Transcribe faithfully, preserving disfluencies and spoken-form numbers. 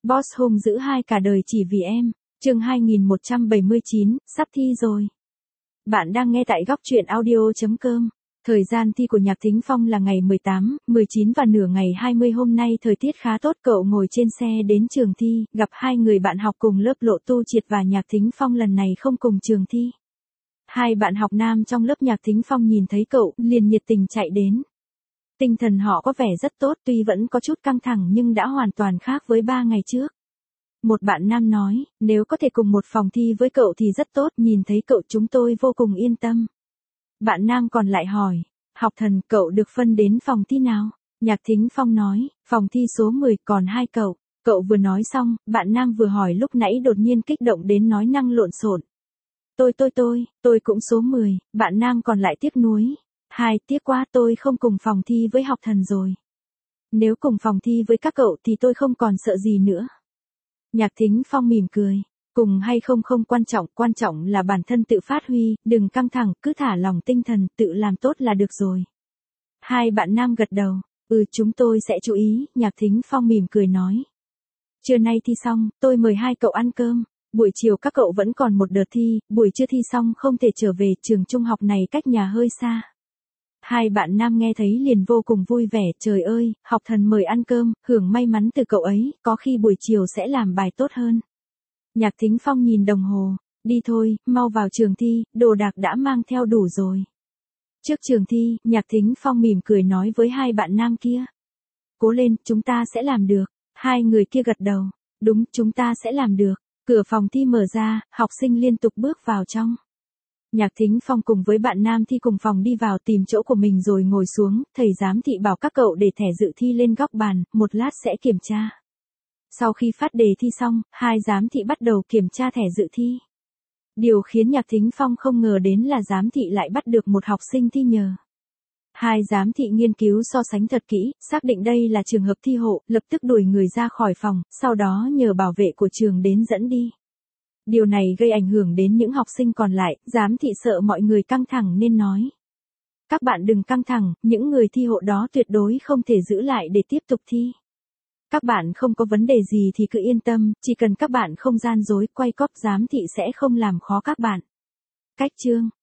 Boss hung dữ hai cả đời chỉ vì em. Chương hai nghìn một trăm bảy mươi chín, sắp thi rồi. Bạn đang nghe tại góc truyện audio chấm com. Thời gian thi của Nhạc Thính Phong là ngày mười tám, mười chín và nửa ngày hai mươi hôm nay thời tiết khá tốt. Cậu ngồi trên xe đến trường thi, gặp hai người bạn học cùng lớp Lộ Tu Triệt và Nhạc Thính Phong lần này không cùng trường thi. Hai bạn học nam trong lớp Nhạc Thính Phong nhìn thấy cậu, liền nhiệt tình chạy đến. Tinh thần họ có vẻ rất tốt, tuy vẫn có chút căng thẳng nhưng đã hoàn toàn khác với ba ngày trước. Một bạn nam nói, nếu có thể cùng một phòng thi với cậu thì rất tốt, nhìn thấy cậu chúng tôi vô cùng yên tâm. Bạn nam còn lại hỏi, học thần, cậu được phân đến phòng thi nào? Nhạc Thính Phong nói, phòng thi số mười, còn hai cậu. Cậu vừa nói xong, bạn nam vừa hỏi lúc nãy đột nhiên kích động đến nói năng lộn xộn. Tôi tôi tôi, tôi cũng số mười, bạn nam còn lại tiếc nuối. Hai, tiếc quá, tôi không cùng phòng thi với học thần rồi. Nếu cùng phòng thi với các cậu thì tôi không còn sợ gì nữa. Nhạc Thính Phong mỉm cười. Cùng hay không không quan trọng, quan trọng là bản thân tự phát huy, đừng căng thẳng, cứ thả lỏng tinh thần, tự làm tốt là được rồi. Hai bạn nam gật đầu, ừ chúng tôi sẽ chú ý, Nhạc Thính Phong mỉm cười nói. Trưa nay thi xong, tôi mời hai cậu ăn cơm, buổi chiều các cậu vẫn còn một đợt thi, buổi trưa thi xong không thể trở về, trường trung học này cách nhà hơi xa. Hai bạn nam nghe thấy liền vô cùng vui vẻ, trời ơi, học thần mời ăn cơm, hưởng may mắn từ cậu ấy, có khi buổi chiều sẽ làm bài tốt hơn. Nhạc Thính Phong nhìn đồng hồ, đi thôi, mau vào trường thi, đồ đạc đã mang theo đủ rồi. Trước trường thi, Nhạc Thính Phong mỉm cười nói với hai bạn nam kia. Cố lên, chúng ta sẽ làm được. Hai người kia gật đầu, đúng, chúng ta sẽ làm được. Cửa phòng thi mở ra, học sinh liên tục bước vào trong. Nhạc Thính Phong cùng với bạn nam thi cùng phòng đi vào tìm chỗ của mình rồi ngồi xuống, thầy giám thị bảo các cậu để thẻ dự thi lên góc bàn, một lát sẽ kiểm tra. Sau khi phát đề thi xong, hai giám thị bắt đầu kiểm tra thẻ dự thi. Điều khiến Nhạc Thính Phong không ngờ đến là giám thị lại bắt được một học sinh thi nhờ. Hai giám thị nghiên cứu so sánh thật kỹ, xác định đây là trường hợp thi hộ, lập tức đuổi người ra khỏi phòng, sau đó nhờ bảo vệ của trường đến dẫn đi. Điều này gây ảnh hưởng đến những học sinh còn lại, giám thị sợ mọi người căng thẳng nên nói. Các bạn đừng căng thẳng, những người thi hộ đó tuyệt đối không thể giữ lại để tiếp tục thi. Các bạn không có vấn đề gì thì cứ yên tâm, chỉ cần các bạn không gian dối, quay cóp, giám thị sẽ không làm khó các bạn. Cách chương